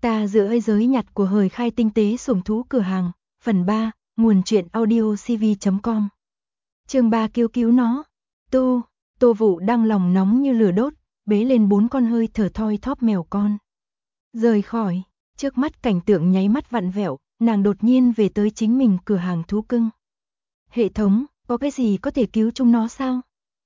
Ta giữa ấy giới nhặt của hời khai tinh tế sủng thú cửa hàng, phần 3, nguồn truyện audiocv.com. Chương 3 kêu cứu nó. Tô Vũ đang lòng nóng như lửa đốt, bế lên 4 con hơi thở thoi thóp mèo con. Rời khỏi, trước mắt cảnh tượng nháy mắt vặn vẹo, nàng đột nhiên về tới chính mình cửa hàng thú cưng. Hệ thống, có cái gì có thể cứu chúng nó sao?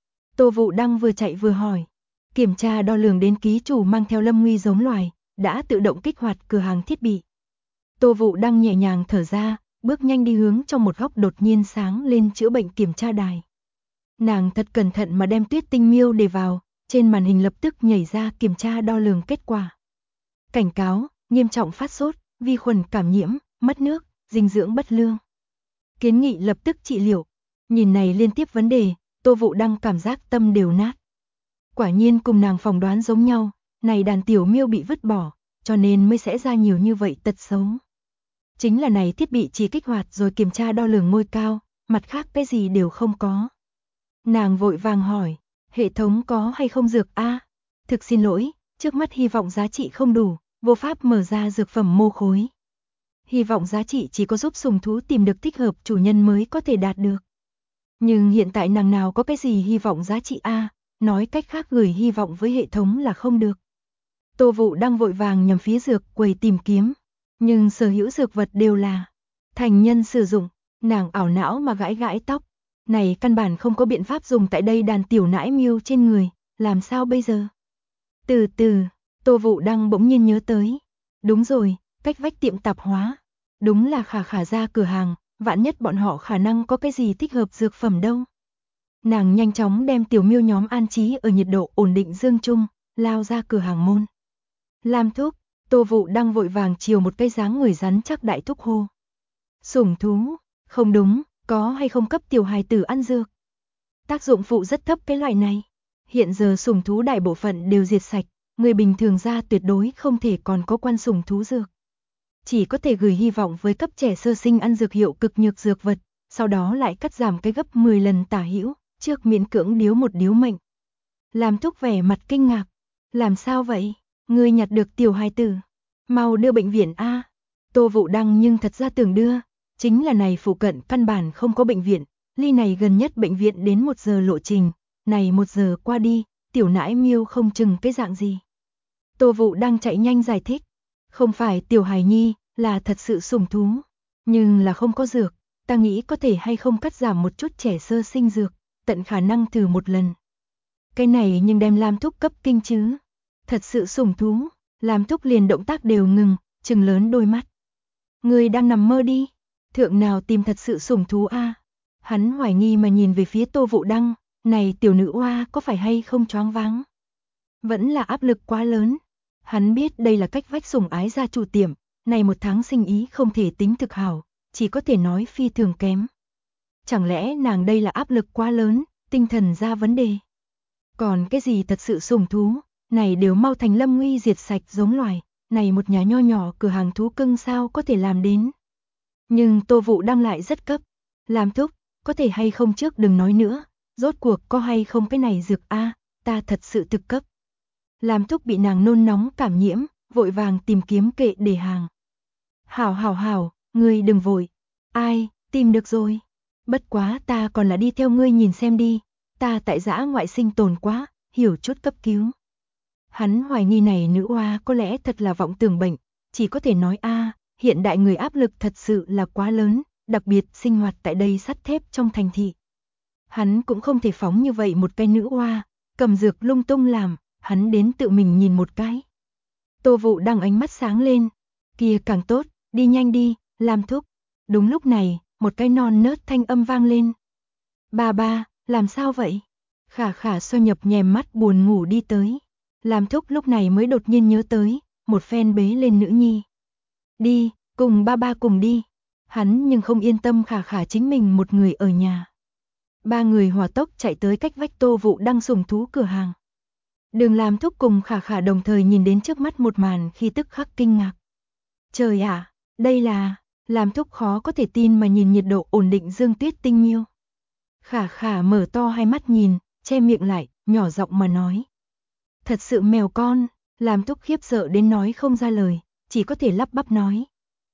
Tô Vũ đang vừa chạy vừa hỏi. Kiểm tra đo lường đến ký chủ mang theo lâm nguy giống loài, đã tự động kích hoạt cửa hàng thiết bị. Tô Vũ đang nhẹ nhàng thở ra, bước nhanh đi hướng trong một góc đột nhiên sáng lên chữa bệnh kiểm tra đài. Nàng thật cẩn thận mà đem Tuyết Tinh Miêu để vào, trên màn hình lập tức nhảy ra kiểm tra đo lường kết quả. Cảnh cáo, nghiêm trọng phát sốt, vi khuẩn cảm nhiễm, mất nước, dinh dưỡng bất lương. Kiến nghị lập tức trị liệu. Nhìn này liên tiếp vấn đề, Tô Vũ đang cảm giác tâm đều nát. Quả nhiên cùng nàng phỏng đoán giống nhau, này đàn tiểu miêu bị vứt bỏ, cho nên mới sẽ ra nhiều như vậy tật xấu. Chính là này thiết bị chỉ kích hoạt rồi kiểm tra đo lường ngôi cao, mặt khác cái gì đều không có. Nàng vội vàng hỏi, hệ thống có hay không dược a? Thực xin lỗi, trước mắt hy vọng giá trị không đủ, vô pháp mở ra dược phẩm mô khối. Hy vọng giá trị chỉ có giúp sủng thú tìm được thích hợp chủ nhân mới có thể đạt được. Nhưng hiện tại nàng nào có cái gì hy vọng giá trị a, nói cách khác gửi hy vọng với hệ thống là không được. Tô Vũ đang vội vàng nhằm phía dược quầy tìm kiếm, nhưng sở hữu dược vật đều là thành nhân sử dụng, nàng ảo não mà gãi gãi tóc. Này căn bản không có biện pháp dùng tại đây đàn tiểu nãi miêu trên người, làm sao bây giờ? Từ từ, Tô Vũ đang bỗng nhiên nhớ tới. Đúng rồi, cách vách tiệm tạp hóa. Đúng là Khả ra cửa hàng, vạn nhất bọn họ khả năng có cái gì thích hợp dược phẩm đâu. Nàng nhanh chóng đem tiểu miêu nhóm an trí ở nhiệt độ ổn định dương trung, lao ra cửa hàng môn. Lam thúc, Tô Vũ đang vội vàng chiều một cây dáng người rắn chắc đại thúc hô. Sủng thú, không đúng, có hay không cấp tiểu hài tử ăn dược. Tác dụng phụ rất thấp cái loại này. Hiện giờ sủng thú đại bộ phận đều diệt sạch, người bình thường ra tuyệt đối không thể còn có quan sủng thú dược. Chỉ có thể gửi hy vọng với cấp trẻ sơ sinh ăn dược hiệu cực nhược dược vật, sau đó lại cắt giảm cái gấp 10 lần tả hữu, trước miễn cưỡng điếu một điếu mệnh. Làm thúc vẻ mặt kinh ngạc. Làm sao vậy? Ngươi nhặt được tiểu hài tử, mau đưa bệnh viện a. Tô Vũ Đăng nhưng thật ra tưởng đưa, chính là này phụ cận căn bản không có bệnh viện, ly này gần nhất bệnh viện đến 1 giờ lộ trình, này 1 giờ qua đi, tiểu nãi miêu không chừng cái dạng gì. Tô Vũ Đăng chạy nhanh giải thích, không phải tiểu hài nhi, là thật sự sủng thú, nhưng là không có dược, ta nghĩ có thể hay không cắt giảm một chút trẻ sơ sinh dược, tận khả năng thử một lần. Cái này nhưng đem Lam thúc cấp kinh chứ. Thật sự sủng thú, Lam thúc liền động tác đều ngừng, trừng lớn đôi mắt. Người đang nằm mơ đi, thượng nào tìm thật sự sủng thú a? Hắn hoài nghi mà nhìn về phía Tô Vũ Đăng, này tiểu nữ oa có phải hay không choáng váng? Vẫn là áp lực quá lớn. Hắn biết đây là cách vách sủng ái gia chủ tiệm, này 1 tháng sinh ý không thể tính thực hảo, chỉ có thể nói phi thường kém. Chẳng lẽ nàng đây là áp lực quá lớn, tinh thần ra vấn đề? Còn cái gì thật sự sủng thú, này đều mau thành lâm nguy diệt sạch giống loài, này một nhà nho nhỏ cửa hàng thú cưng sao có thể làm đến. Nhưng Tô Vũ Đăng lại rất cấp. Làm thúc, có thể hay không trước đừng nói nữa, rốt cuộc có hay không cái này dược a, ta thật sự thực cấp. Làm thúc bị nàng nôn nóng cảm nhiễm, vội vàng tìm kiếm kệ để hàng. Hảo, ngươi đừng vội. Ai, tìm được rồi. Bất quá ta còn là đi theo ngươi nhìn xem đi, ta tại dã ngoại sinh tồn quá, hiểu chút cấp cứu. Hắn hoài nghi này nữ oa có lẽ thật là vọng tưởng bệnh, chỉ có thể nói hiện đại người áp lực thật sự là quá lớn, đặc biệt sinh hoạt tại đây sắt thép trong thành thị. Hắn cũng không thể phóng như vậy một cái nữ oa, cầm dược lung tung làm, hắn đến tự mình nhìn một cái. Tô Vũ Đăng ánh mắt sáng lên, kia càng tốt, đi nhanh đi, làm thúc. Đúng lúc này, một cái non nớt thanh âm vang lên. Ba, làm sao vậy? Khả xoay nhập nhèm mắt buồn ngủ đi tới. Làm thúc lúc này mới đột nhiên nhớ tới, một phen bế lên nữ nhi. Đi, cùng ba cùng đi. Hắn nhưng không yên tâm Khả chính mình một người ở nhà. 3 người hỏa tốc chạy tới cách vách Tô Vũ Đăng sủng thú cửa hàng. Đường Làm thúc cùng Khả đồng thời nhìn đến trước mắt một màn khi tức khắc kinh ngạc. Trời ạ, đây là... Làm thúc khó có thể tin mà nhìn nhiệt độ ổn định dương Tuyết Tinh Miêu. Khả mở to hai mắt nhìn, che miệng lại, nhỏ giọng mà nói. Thật sự mèo con, Làm thúc khiếp sợ đến nói không ra lời, chỉ có thể lắp bắp nói.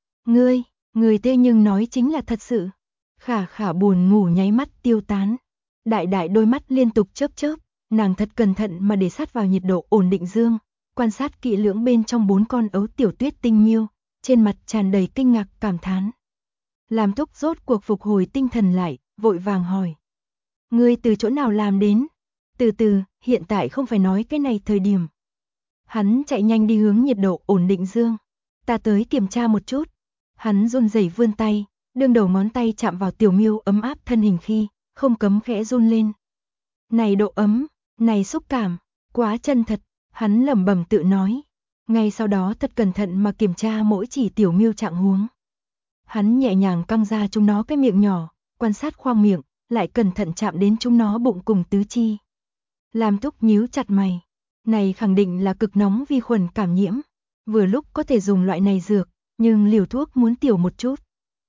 Người tê nhưng nói chính là thật sự. Khả khả buồn ngủ nháy mắt tiêu tán. Đại đại đôi mắt liên tục chớp chớp, nàng thật cẩn thận mà để sát vào nhiệt độ ổn định dương, quan sát kỹ lưỡng bên trong 4 con ấu tiểu tuyết tinh miêu, trên mặt tràn đầy kinh ngạc cảm thán. Làm Thúc rốt cuộc phục hồi tinh thần lại, vội vàng hỏi. Ngươi từ chỗ nào làm đến? Từ từ, hiện tại không phải nói cái này thời điểm. Hắn chạy nhanh đi hướng nhiệt độ ổn định dương. Ta tới kiểm tra một chút. Hắn run rẩy vươn tay, đương đầu ngón tay chạm vào tiểu miêu ấm áp thân hình khi, không cấm khẽ run lên. Này độ ấm, này xúc cảm, quá chân thật, hắn lẩm bẩm tự nói. Ngay sau đó thật cẩn thận mà kiểm tra mỗi chỉ tiểu miêu trạng huống. Hắn nhẹ nhàng căng ra chúng nó cái miệng nhỏ, quan sát khoang miệng, lại cẩn thận chạm đến chúng nó bụng cùng tứ chi. Làm Thúc nhíu chặt mày. Này khẳng định là cực nóng vi khuẩn cảm nhiễm. Vừa lúc có thể dùng loại này dược, nhưng liều thuốc muốn tiểu một chút.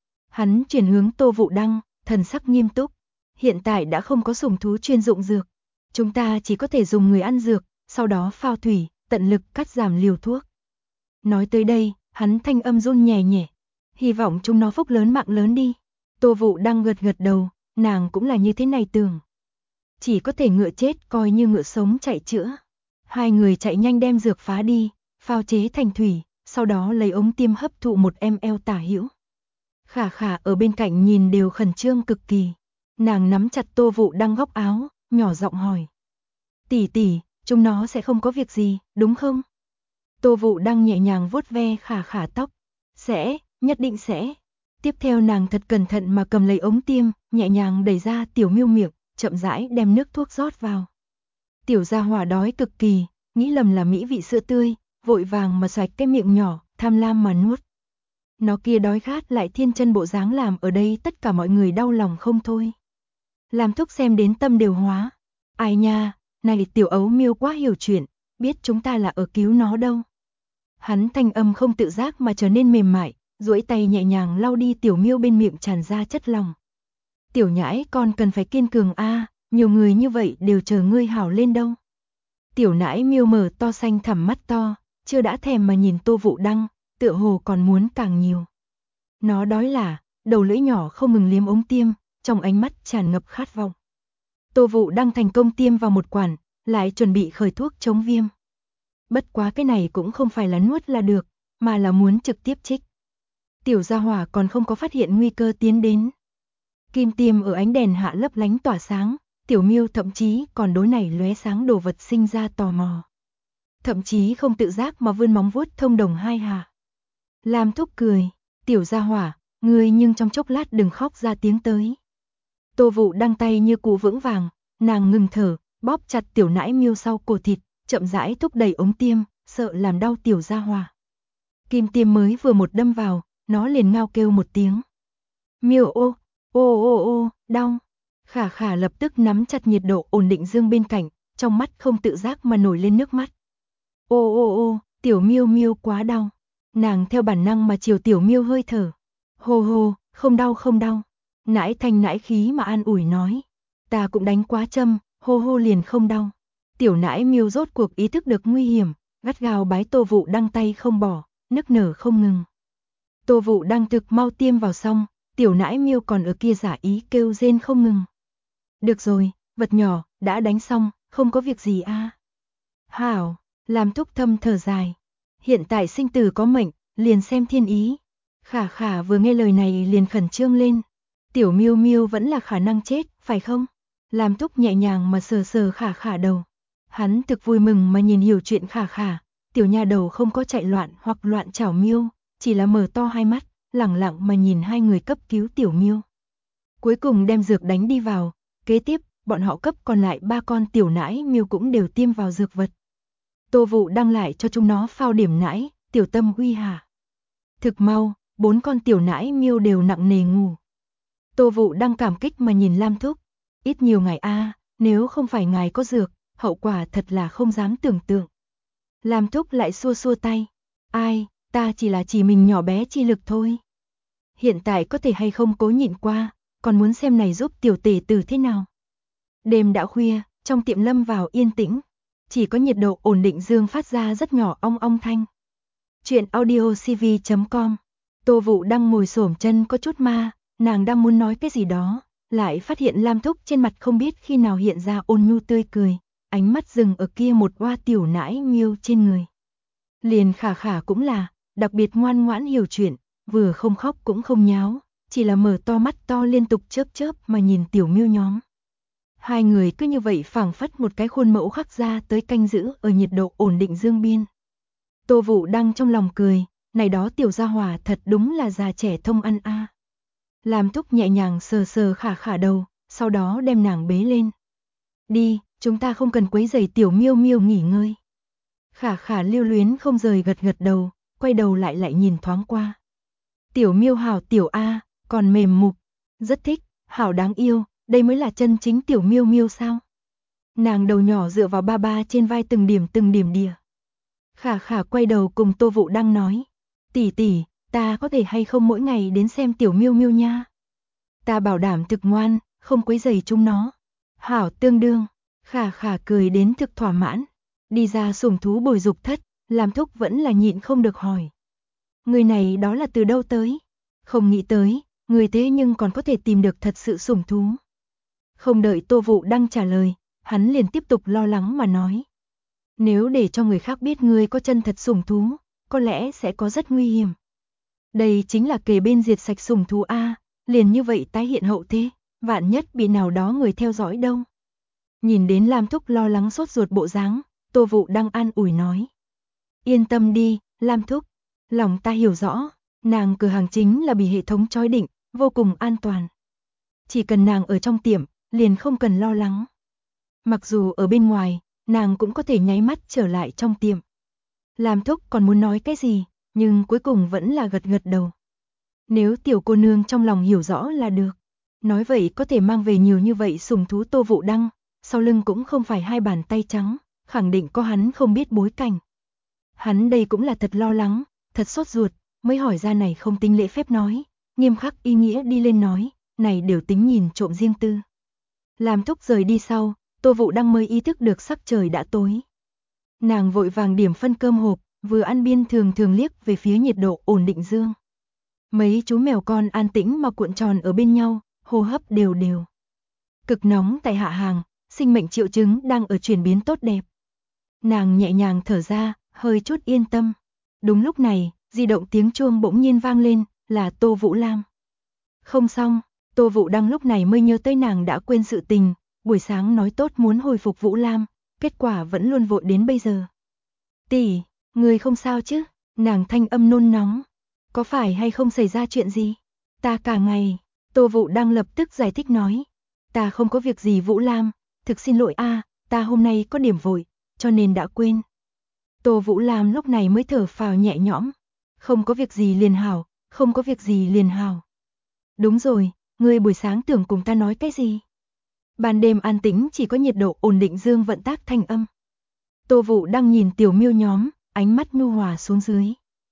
Hắn chuyển hướng Tô Vũ Đăng, thần sắc nghiêm túc. Hiện tại đã không có sủng thú chuyên dụng dược. Chúng ta chỉ có thể dùng người ăn dược, sau đó phao thủy, tận lực cắt giảm liều thuốc. Nói tới đây, hắn thanh âm run nhẹ nhẹ. Hy vọng chúng nó phúc lớn mạng lớn đi. Tô Vũ Đăng gật gật đầu, nàng cũng là như thế này tưởng. Chỉ có thể ngựa chết coi như ngựa sống chạy chữa. Hai người chạy nhanh đem dược phá đi, phao chế thành thủy, sau đó lấy ống tiêm hấp thụ 1 ml tả hữu. Khả khả ở bên cạnh nhìn đều khẩn trương cực kỳ. Nàng nắm chặt Tô Vũ Đăng góc áo, nhỏ giọng hỏi. Tỷ tỷ, chúng nó sẽ không có việc gì, đúng không? Tô Vũ Đăng nhẹ nhàng vuốt ve khả khả tóc. Sẽ, nhất định sẽ. Tiếp theo nàng thật cẩn thận mà cầm lấy ống tiêm, nhẹ nhàng đẩy ra tiểu miêu miệng, chậm rãi đem nước thuốc rót vào. Tiểu gia hỏa đói cực kỳ, nghĩ lầm là mỹ vị sữa tươi, vội vàng mà xoạch cái miệng nhỏ, tham lam mà nuốt. Nó kia đói khát lại thiên chân bộ dáng làm ở đây tất cả mọi người đau lòng không thôi. Làm Thúc xem đến tâm đều hóa. Ai nha, này tiểu ấu miêu quá hiểu chuyện, biết chúng ta là ở cứu nó đâu. Hắn thanh âm không tự giác mà trở nên mềm mại, duỗi tay nhẹ nhàng lau đi tiểu miêu bên miệng tràn ra chất lỏng. Tiểu nhãi con cần phải kiên cường a, nhiều người như vậy đều chờ ngươi hảo lên đâu. Tiểu nãi miêu mở to xanh thẳm mắt to, chưa đã thèm mà nhìn Tô Vũ Đăng, tựa hồ còn muốn càng nhiều. Nó đói là, đầu lưỡi nhỏ không ngừng liếm ống tiêm, trong ánh mắt tràn ngập khát vọng. Tô Vũ Đăng thành công tiêm vào một quản, lại chuẩn bị khởi thuốc chống viêm. Bất quá cái này cũng không phải là nuốt là được, mà là muốn trực tiếp trích. Tiểu gia hỏa còn không có phát hiện nguy cơ tiến đến. Kim tiêm ở ánh đèn hạ lấp lánh tỏa sáng, tiểu miêu thậm chí còn đối này lóe sáng đồ vật sinh ra tò mò. Thậm chí không tự giác mà vươn móng vuốt thông đồng hai hạ. Lam Thúc cười, tiểu gia hỏa, ngươi nhưng trong chốc lát đừng khóc ra tiếng tới. Tô Vũ Đăng tay như cụ vững vàng, nàng ngừng thở, bóp chặt tiểu nãi miêu sau cổ thịt, chậm rãi thúc đẩy ống tiêm, sợ làm đau tiểu gia hỏa. Kim tiêm mới vừa một đâm vào, nó liền ngao kêu một tiếng. Miêu ô, đau. Khả khả lập tức nắm chặt nhiệt độ ổn định dương bên cạnh, trong mắt không tự giác mà nổi lên nước mắt. Tiểu miêu miêu quá đau. Nàng theo bản năng mà chiều tiểu miêu hơi thở. Hô, không đau. Nãi thanh nãi khí mà an ủi nói. Ta cũng đánh quá châm, hô liền không đau. Tiểu nãi miêu rốt cuộc ý thức được nguy hiểm, gắt gao bái Tô Vũ Đăng tay không bỏ, nức nở không ngừng. Tô Vũ Đăng thực mau tiêm vào xong, tiểu nãi miêu còn ở kia giả ý kêu rên không ngừng. Được rồi, vật nhỏ, đã đánh xong, không có việc gì a. Hảo, làm Thúc thâm thở dài. Hiện tại sinh tử có mệnh, liền xem thiên ý. Khả khả vừa nghe lời này liền khẩn trương lên. Tiểu miêu miêu vẫn là khả năng chết, phải không? Làm Thúc nhẹ nhàng mà sờ sờ khả khả đầu. Hắn thực vui mừng mà nhìn hiểu chuyện khả khả. Tiểu nha đầu không có chạy loạn hoặc loạn chảo miêu, chỉ là mở to hai mắt, lẳng lặng mà nhìn hai người cấp cứu tiểu miêu. Cuối cùng đem dược đánh đi vào, kế tiếp, bọn họ cấp còn lại 3 con tiểu nãi miêu cũng đều tiêm vào dược vật. Tô Vũ Đăng lại cho chúng nó phao điểm nãi, tiểu tâm uy hạ. Thực mau, 4 con tiểu nãi miêu đều nặng nề ngủ. Tô Vũ Đăng cảm kích mà nhìn Lam Thúc, ít nhiều ngày a, nếu không phải ngài có dược, hậu quả thật là không dám tưởng tượng. Lam Thúc lại xua xua tay, ai, ta chỉ là chỉ mình nhỏ bé chi lực thôi. Hiện tại có thể hay không cố nhịn qua, còn muốn xem này giúp tiểu tể tử thế nào. Đêm đã khuya, trong tiệm lâm vào yên tĩnh, chỉ có nhiệt độ ổn định dương phát ra rất nhỏ ong ong thanh. Chuyện audio CV.com. Tô Vũ đang ngồi xổm chân có chút ma, nàng đang muốn nói cái gì đó, lại phát hiện Lam Thúc trên mặt không biết khi nào hiện ra ôn nhu tươi cười, ánh mắt dừng ở kia một oa tiểu nãi miêu trên người. Liền Khả Khả cũng là, đặc biệt ngoan ngoãn hiểu chuyện, vừa không khóc cũng không nháo, chỉ là mở to mắt to liên tục chớp chớp mà nhìn tiểu miêu nhóm. Hai người cứ như vậy phảng phất một cái khuôn mẫu khắc ra tới canh giữ ở nhiệt độ ổn định dương biên. Tô Vũ đang trong lòng cười, này đó tiểu gia hỏa thật đúng là già trẻ thông ăn a. Lam Thúc nhẹ nhàng sờ sờ Khả Khả đầu, sau đó đem nàng bế lên. Đi, chúng ta không cần quấy rầy tiểu miêu miêu nghỉ ngơi. Khả Khả lưu luyến không rời gật gật đầu, quay đầu lại nhìn thoáng qua. Tiểu miêu hảo tiểu A, còn mềm mục, rất thích, hảo đáng yêu, đây mới là chân chính tiểu miêu miêu sao. Nàng đầu nhỏ dựa vào ba ba trên vai từng điểm đìa. Khả Khả quay đầu cùng Tô Vũ đang nói. Tỷ tỷ, ta có thể hay không mỗi ngày đến xem tiểu miêu miêu nha. Ta bảo đảm thực ngoan, không quấy rầy chúng nó. Hảo tương đương, Khả Khả cười đến thực thỏa mãn. Đi ra sủng thú bồi dục thất, Lam Thúc vẫn là nhịn không được hỏi. Người này đó là từ đâu tới? Không nghĩ tới, người thế nhưng còn có thể tìm được thật sự sủng thú. Không đợi Tô Vũ đang trả lời, hắn liền tiếp tục lo lắng mà nói. Nếu để cho người khác biết ngươi có chân thật sủng thú, có lẽ sẽ có rất nguy hiểm. Đây chính là kề bên diệt sạch sủng thú A, liền như vậy tái hiện hậu thế, vạn nhất bị nào đó người theo dõi đâu. Nhìn đến Lam Thúc lo lắng sốt ruột bộ dáng, Tô Vũ đang an ủi nói. Yên tâm đi, Lam Thúc, lòng ta hiểu rõ, nàng cửa hàng chính là bị hệ thống trói định, vô cùng an toàn. Chỉ cần nàng ở trong tiệm, liền không cần lo lắng. Mặc dù ở bên ngoài, nàng cũng có thể nháy mắt trở lại trong tiệm. Lam Thúc còn muốn nói cái gì, nhưng cuối cùng vẫn là gật gật đầu. Nếu tiểu cô nương trong lòng hiểu rõ là được. Nói vậy có thể mang về nhiều như vậy sủng thú Tô Vũ Đăng, sau lưng cũng không phải hai bàn tay trắng, khẳng định có hắn không biết bối cảnh. Hắn đây cũng là thật lo lắng, thật sốt ruột, mới hỏi ra này không tính lễ phép nói, nghiêm khắc ý nghĩa đi lên nói, này đều tính nhìn trộm riêng tư. Lam Thúc rời đi sau, Tô Vũ Đăng mới ý thức được sắc trời đã tối. Nàng vội vàng điểm phân cơm hộp, vừa ăn biên thường liếc về phía nhiệt độ ổn định dương. Mấy chú mèo con an tĩnh mà cuộn tròn ở bên nhau, hô hấp đều đều. Cực nóng tại hạ hàng, sinh mệnh triệu chứng đang ở chuyển biến tốt đẹp. Nàng nhẹ nhàng thở ra, hơi chút yên tâm. Đúng lúc này, di động tiếng chuông bỗng nhiên vang lên, là Tô Vũ Lam. Không xong, Tô Vũ Đăng lúc này mới nhớ tới nàng đã quên sự tình, buổi sáng nói tốt muốn hồi phục Vũ Lam, kết quả vẫn luôn vội đến bây giờ. Tỷ, người không sao chứ? Nàng thanh âm nôn nóng. Có phải hay không xảy ra chuyện gì? Ta cả ngày, Tô Vũ Đăng lập tức giải thích nói. Ta không có việc gì Vũ Lam, thực xin lỗi a, ta hôm nay có điểm vội, cho nên đã quên. Tô Vũ Lam lúc này mới thở phào nhẹ nhõm. Không có việc gì liền hảo, không có việc gì liền hảo. Đúng rồi, ngươi buổi sáng tưởng cùng ta nói cái gì? Ban đêm an tĩnh chỉ có nhiệt độ ổn định dương vận tác thanh âm. Tô Vũ đang nhìn tiểu miêu nhóm, ánh mắt nhu hòa xuống dưới.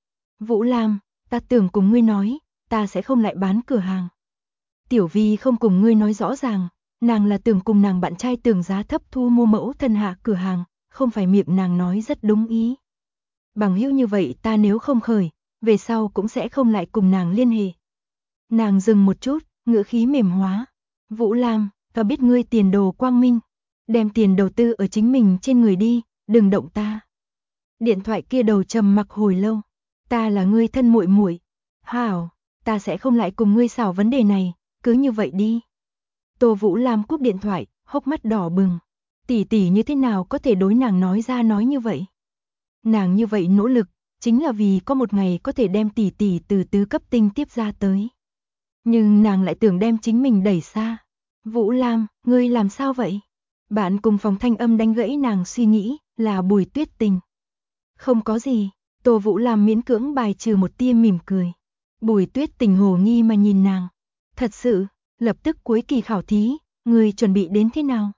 Vũ Lam, ta tưởng cùng ngươi nói, ta sẽ không lại bán cửa hàng. Tiểu Vi không cùng ngươi nói rõ ràng, nàng là tưởng cùng nàng bạn trai tưởng giá thấp thu mua mẫu thân hạ cửa hàng, không phải miệng nàng nói rất đúng ý. Bằng hữu như vậy ta nếu không khởi, về sau cũng sẽ không lại cùng nàng liên hệ. Nàng dừng một chút, ngữ khí mềm hóa. Vũ Lam, ta biết ngươi tiền đồ quang minh, đem tiền đầu tư ở chính mình trên người đi, đừng động ta. Điện thoại kia đầu trầm mặc hồi lâu. Ta là ngươi thân muội muội. Hảo, ta sẽ không lại cùng ngươi xảo vấn đề này, cứ như vậy đi. Tô Vũ Lam cúp điện thoại, hốc mắt đỏ bừng. Tỷ tỷ như thế nào có thể đối nàng nói ra nói như vậy? Nàng như vậy nỗ lực, chính là vì có một ngày có thể đem tỷ tỷ từ tứ cấp tinh tiếp ra tới. Nhưng nàng lại tưởng đem chính mình đẩy xa. Vũ Lam, ngươi làm sao vậy? Bạn cùng phòng thanh âm đánh gãy nàng suy nghĩ, là Bùi Tuyết Tình. Không có gì, Tô Vũ Lam miễn cưỡng bài trừ một tia mỉm cười. Bùi Tuyết Tình hồ nghi mà nhìn nàng. Thật sự, lập tức cuối kỳ khảo thí, ngươi chuẩn bị đến thế nào?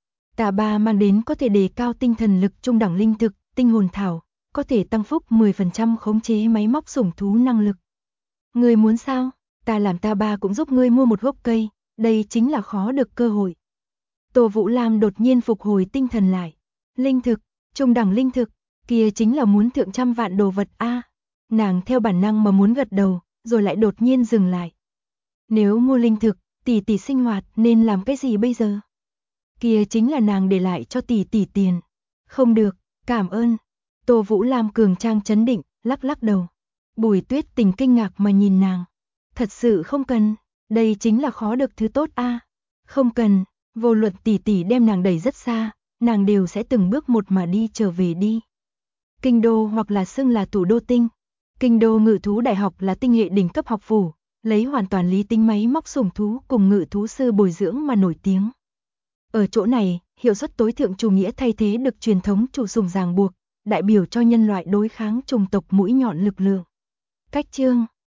Tà ba mang đến có thể đề cao tinh thần lực trung đẳng linh thực, tinh hồn thảo, có thể tăng phúc 10% khống chế máy móc sủng thú năng lực. Ngươi muốn sao? Ta làm ta ba cũng giúp ngươi mua một gốc cây, đây chính là khó được cơ hội. Tô Vũ Lam đột nhiên phục hồi tinh thần lại. Linh thực, trung đẳng linh thực, kia chính là muốn thượng trăm vạn đồ vật a. Nàng theo bản năng mà muốn gật đầu, rồi lại đột nhiên dừng lại. Nếu mua linh thực, tỷ tỷ sinh hoạt nên làm cái gì bây giờ? Kia chính là nàng để lại cho tỷ tỷ tiền. Không được, cảm ơn. Tô Vũ Lam cường trang trấn định, lắc lắc đầu. Bùi Tuyết Tình kinh ngạc mà nhìn nàng. Thật sự không cần, đây chính là khó được thứ tốt a. Không cần, vô luận tỷ tỷ đem nàng đẩy rất xa, nàng đều sẽ từng bước một mà đi trở về đi. Kinh đô hoặc là xưng là thủ đô tinh. Kinh đô Ngự thú đại học là tinh hệ đỉnh cấp học phủ, lấy hoàn toàn lý tính máy móc sủng thú cùng ngự thú sư bồi dưỡng mà nổi tiếng. Ở chỗ này, hiệu suất tối thượng chủ nghĩa thay thế được truyền thống chủ sủng ràng buộc, đại biểu cho nhân loại đối kháng chủng tộc mũi nhọn lực lượng. Cách chương